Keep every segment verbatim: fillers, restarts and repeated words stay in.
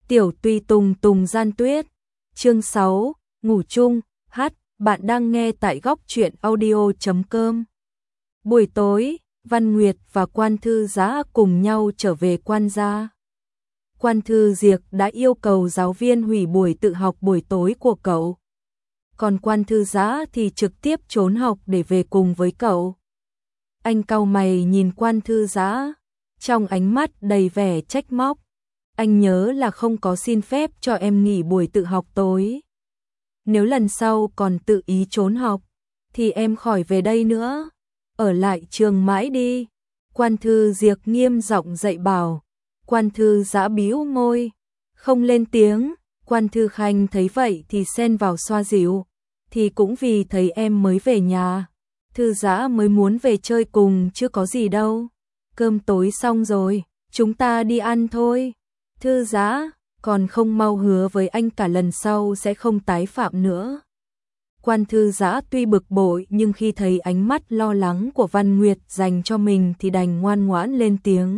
Tiểu tùy tùng tùng gian tuyết. Chương sáu, ngủ chung. Hát, bạn đang nghe tại góc truyện audio chấm com. Buổi tối, Văn Nguyệt và Quan Thư Giá cùng nhau trở về quan gia. Quan Thư Diệc đã yêu cầu giáo viên hủy buổi tự học buổi tối của cậu. Còn Quan Thư Giá thì trực tiếp trốn học để về cùng với cậu. Anh cau mày nhìn Quan Thư Giá, trong ánh mắt đầy vẻ trách móc. Anh nhớ là không có xin phép cho em nghỉ buổi tự học tối. Nếu lần sau còn tự ý trốn học, thì em khỏi về đây nữa. Ở lại trường mãi đi. Quan Thư Diệc nghiêm giọng dạy bảo. Quan Thư Giá bĩu môi, không lên tiếng. Quan Thư Khanh thấy vậy thì xen vào xoa dịu. Thì cũng vì thấy em mới về nhà. Thư Giá mới muốn về chơi cùng chứ có gì đâu. Cơm tối xong rồi, chúng ta đi ăn thôi. Thư Giá, còn không mau hứa với anh cả lần sau sẽ không tái phạm nữa. Quan Thư Giá tuy bực bội nhưng khi thấy ánh mắt lo lắng của Văn Nguyệt dành cho mình thì đành ngoan ngoãn lên tiếng.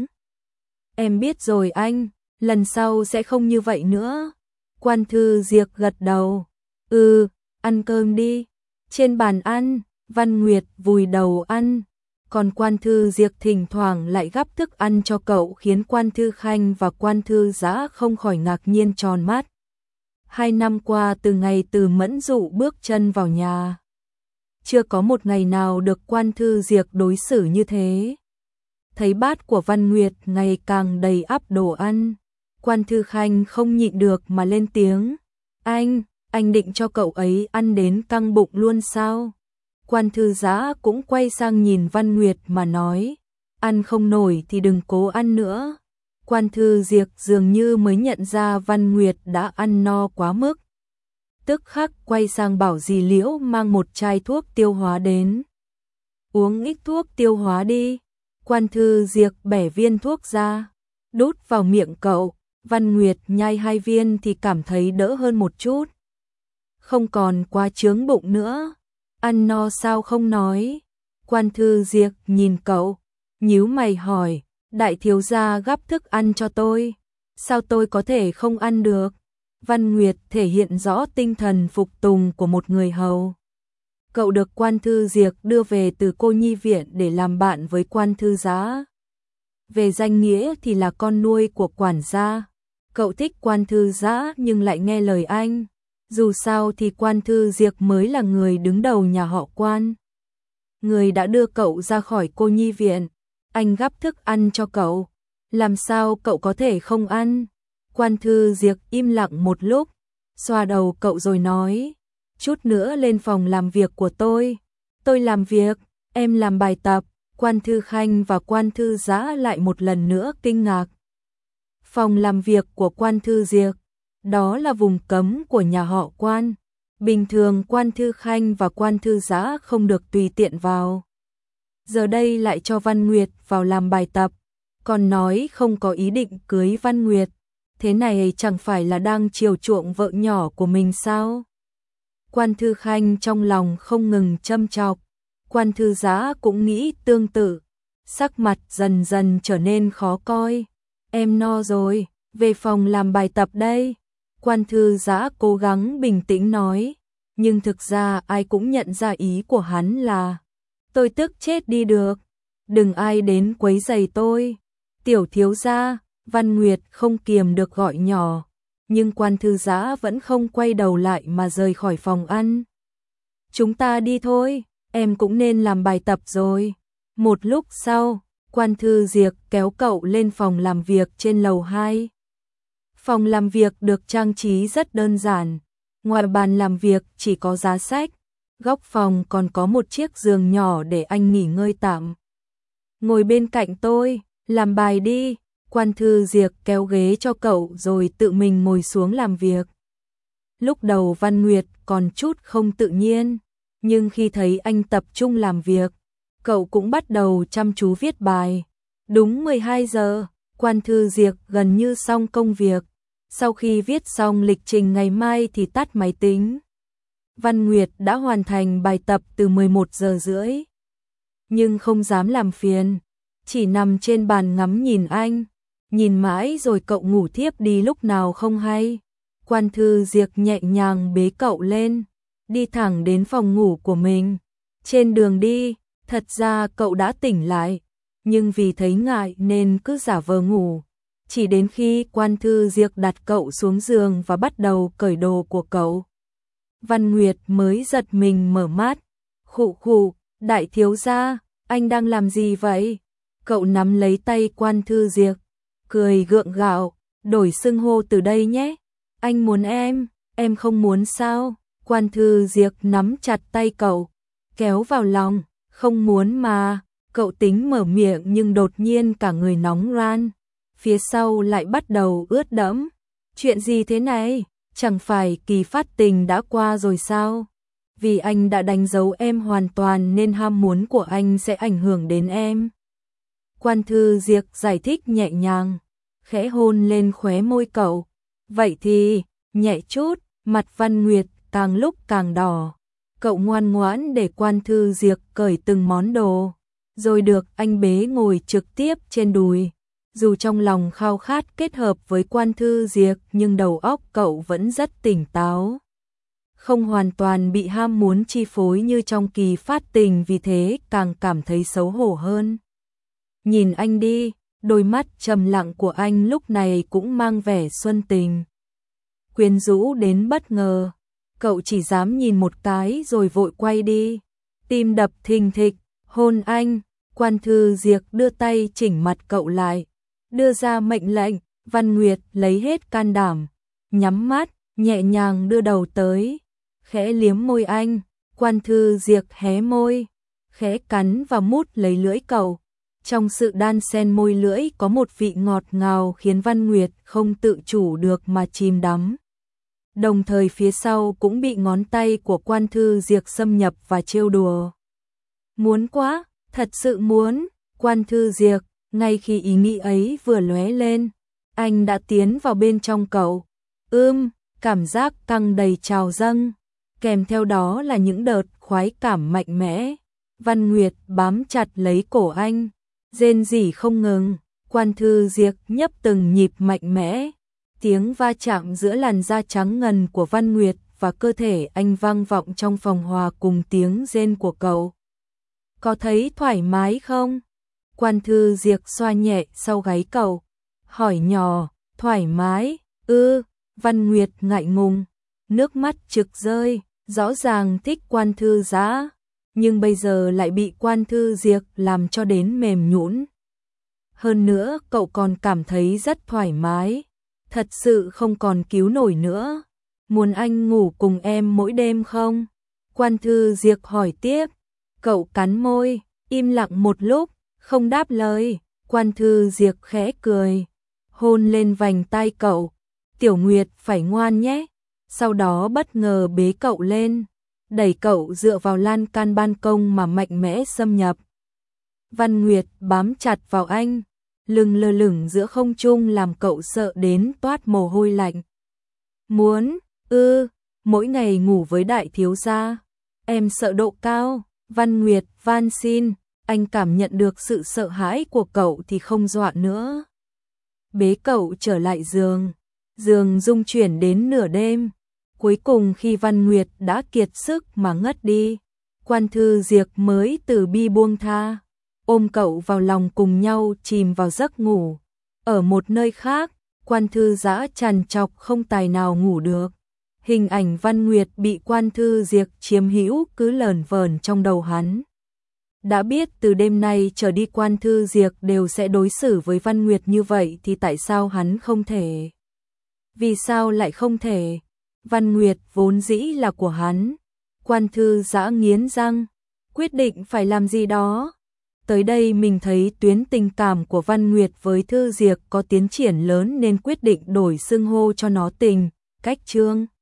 Em biết rồi anh, lần sau sẽ không như vậy nữa. Quan Thư Diệc gật đầu. Ừ, ăn cơm đi. Trên bàn ăn, Văn Nguyệt vùi đầu ăn. Còn Quan Thư Diệc thỉnh thoảng lại gắp thức ăn cho cậu khiến Quan Thư Khanh và Quan Thư Giá không khỏi ngạc nhiên tròn mắt. Hai năm qua từ ngày Từ Mẫn Dụ bước chân vào nhà, chưa có một ngày nào được Quan Thư Diệc đối xử như thế. Thấy bát của Văn Nguyệt ngày càng đầy ắp đồ ăn, Quan Thư Khanh không nhịn được mà lên tiếng. Anh, anh định cho cậu ấy ăn đến căng bụng luôn sao? Quan Thư Giá cũng quay sang nhìn Văn Nguyệt mà nói, ăn không nổi thì đừng cố ăn nữa. Quan Thư Diệc dường như mới nhận ra Văn Nguyệt đã ăn no quá mức. Tức khắc quay sang bảo dì Liễu mang một chai thuốc tiêu hóa đến. Uống ít thuốc tiêu hóa đi. Quan Thư Diệc bẻ viên thuốc ra, đút vào miệng cậu. Văn Nguyệt nhai hai viên thì cảm thấy đỡ hơn một chút. Không còn quá chướng bụng nữa. Ăn no sao không nói? Quan Thư Diệc nhìn cậu, nhíu mày hỏi, đại thiếu gia gắp thức ăn cho tôi, sao tôi có thể không ăn được? Văn Nguyệt thể hiện rõ tinh thần phục tùng của một người hầu. Cậu được Quan Thư Diệc đưa về từ cô nhi viện để làm bạn với Quan Thư Giá. Về danh nghĩa thì là con nuôi của quản gia. Cậu thích Quan Thư Giá nhưng lại nghe lời anh. Dù sao thì Quan Thư Diệc mới là người đứng đầu nhà họ Quan. Người đã đưa cậu ra khỏi cô nhi viện. Anh gắp thức ăn cho cậu. Làm sao cậu có thể không ăn? Quan Thư Diệc im lặng một lúc, xoa đầu cậu rồi nói. Chút nữa lên phòng làm việc của tôi. Tôi làm việc, em làm bài tập. Quan Thư Khanh và Quan Thư Giá lại một lần nữa kinh ngạc. Phòng làm việc của Quan Thư Diệc, đó là vùng cấm của nhà họ Quan. Bình thường Quan Thư Khanh và Quan Thư Giá không được tùy tiện vào. Giờ đây lại cho Văn Nguyệt vào làm bài tập, còn nói không có ý định cưới Văn Nguyệt. Thế này chẳng phải là đang chiều chuộng vợ nhỏ của mình sao? Quan Thư Khanh trong lòng không ngừng châm chọc. Quan Thư Giá cũng nghĩ tương tự. Sắc mặt dần dần trở nên khó coi. Em no rồi, về phòng làm bài tập đây. Quan Thư Giá cố gắng bình tĩnh nói. Nhưng thực ra ai cũng nhận ra ý của hắn là, tôi tức chết đi được. Đừng ai đến quấy rầy tôi. Tiểu thiếu gia, Văn Nguyệt không kiềm được gọi nhỏ. Nhưng Quan Thư Giá vẫn không quay đầu lại mà rời khỏi phòng ăn. Chúng ta đi thôi, em cũng nên làm bài tập rồi. Một lúc sau, Quan Thư Diệc kéo cậu lên phòng làm việc trên lầu hai. Phòng làm việc được trang trí rất đơn giản. Ngoài bàn làm việc chỉ có giá sách. Góc phòng còn có một chiếc giường nhỏ để anh nghỉ ngơi tạm. Ngồi bên cạnh tôi, làm bài đi. Quan Thư Diệc kéo ghế cho cậu rồi tự mình ngồi xuống làm việc. Lúc đầu Văn Nguyệt còn chút không tự nhiên, nhưng khi thấy anh tập trung làm việc, cậu cũng bắt đầu chăm chú viết bài. Đúng mười hai giờ, Quan Thư Diệc gần như xong công việc. Sau khi viết xong lịch trình ngày mai thì tắt máy tính. Văn Nguyệt đã hoàn thành bài tập từ mười một giờ rưỡi. Nhưng không dám làm phiền, chỉ nằm trên bàn ngắm nhìn anh. nhìn mãi rồi cậu ngủ thiếp đi lúc nào không hay. Quan Thư Diệc nhẹ nhàng bế cậu lên, đi thẳng đến phòng ngủ của mình. Trên đường đi, thật ra cậu đã tỉnh lại, nhưng vì thấy ngại nên cứ giả vờ ngủ. Chỉ đến khi Quan Thư Diệc đặt cậu xuống giường và bắt đầu cởi đồ của cậu, Văn Nguyệt mới giật mình mở mắt. Khụ khụ, đại thiếu gia, anh đang làm gì vậy? Cậu nắm lấy tay Quan Thư Diệc, cười gượng gạo, đổi xưng hô từ đây nhé. Anh muốn em, em không muốn sao? Quan Thư Diệc nắm chặt tay cậu, kéo vào lòng. Không muốn mà. Cậu tính mở miệng nhưng đột nhiên cả người nóng ran, phía sau lại bắt đầu ướt đẫm. Chuyện gì thế này? Chẳng phải kỳ phát tình đã qua rồi sao? Vì anh đã đánh dấu em hoàn toàn nên ham muốn của anh sẽ ảnh hưởng đến em. Quan Thư Diệc giải thích nhẹ nhàng, khẽ hôn lên khóe môi cậu. Vậy thì, nhẹ chút. Mặt Văn Nguyệt càng lúc càng đỏ. Cậu ngoan ngoãn để Quan Thư Diệc cởi từng món đồ, rồi được anh bế ngồi trực tiếp trên đùi. Dù trong lòng khao khát kết hợp với Quan Thư Diệc nhưng đầu óc cậu vẫn rất tỉnh táo, không hoàn toàn bị ham muốn chi phối như trong kỳ phát tình, vì thế càng cảm thấy xấu hổ hơn. Nhìn anh đi, đôi mắt trầm lặng của anh lúc này cũng mang vẻ xuân tình, quyến rũ đến bất ngờ. Cậu chỉ dám nhìn một cái rồi vội quay đi, tim đập thình thịch. Hôn anh. Quan Thư Diệc đưa tay chỉnh mặt cậu lại, đưa ra mệnh lệnh. Văn Nguyệt lấy hết can đảm, nhắm mắt, nhẹ nhàng đưa đầu tới, khẽ liếm môi anh. Quan Thư Diệc hé môi, khẽ cắn và mút lấy lưỡi cậu. Trong sự đan xen môi lưỡi có một vị ngọt ngào khiến Văn Nguyệt không tự chủ được mà chìm đắm. Đồng thời phía sau cũng bị ngón tay của Quan Thư Diệc xâm nhập và trêu đùa. Muốn quá, thật sự muốn. Quan Thư Diệc, ngay khi ý nghĩ ấy vừa lóe lên, anh đã tiến vào bên trong cậu. Ưm, cảm giác căng đầy trào dâng, kèm theo đó là những đợt khoái cảm mạnh mẽ. Văn Nguyệt bám chặt lấy cổ anh, rên rỉ không ngừng. Quan Thư Diệc nhấp từng nhịp mạnh mẽ. Tiếng va chạm giữa làn da trắng ngần của Văn Nguyệt và cơ thể anh vang vọng trong phòng hòa cùng tiếng rên của cậu. Có thấy thoải mái không? Quan Thư Diệc xoa nhẹ sau gáy cậu, hỏi nhỏ. Thoải mái? Ư. Văn Nguyệt ngại ngùng, nước mắt trực rơi. Rõ ràng thích Quan Thư Giã, nhưng bây giờ lại bị Quan Thư Diệc làm cho đến mềm nhũn. Hơn nữa cậu còn cảm thấy rất thoải mái, thật sự không còn cứu nổi nữa. Muốn anh ngủ cùng em mỗi đêm không? Quan Thư Diệc hỏi tiếp. Cậu cắn môi, im lặng một lúc, không đáp lời. Quan Thư Diệc khẽ cười, hôn lên vành tai cậu. Tiểu Nguyệt phải ngoan nhé. Sau đó bất ngờ bế cậu lên, đẩy cậu dựa vào lan can ban công mà mạnh mẽ xâm nhập. Văn Nguyệt bám chặt vào anh, lưng lơ lửng giữa không trung làm cậu sợ đến toát mồ hôi lạnh. Muốn, ư, mỗi ngày ngủ với đại thiếu gia. Em sợ độ cao. Văn Nguyệt van xin. Anh cảm nhận được sự sợ hãi của cậu thì không dọa nữa. Bế cậu trở lại giường. Giường rung chuyển đến nửa đêm. Cuối cùng khi Văn Nguyệt đã kiệt sức mà ngất đi, Quan Thư Diệc mới từ bi buông tha, ôm cậu vào lòng cùng nhau chìm vào giấc ngủ. Ở một nơi khác, Quan Thư Giã trằn trọc không tài nào ngủ được. Hình ảnh Văn Nguyệt bị Quan Thư Diệc chiếm hữu cứ lởn vởn trong đầu hắn. Đã biết từ đêm nay trở đi Quan Thư Diệc đều sẽ đối xử với Văn Nguyệt như vậy thì tại sao hắn không thể? Vì sao lại không thể? Văn Nguyệt vốn dĩ là của hắn. Quan Thư Giã nghiến răng, quyết định phải làm gì đó. Tới đây mình thấy tuyến tình cảm của Văn Nguyệt với Thư Diệc có tiến triển lớn nên quyết định đổi xưng hô cho nó tình, cách Trương.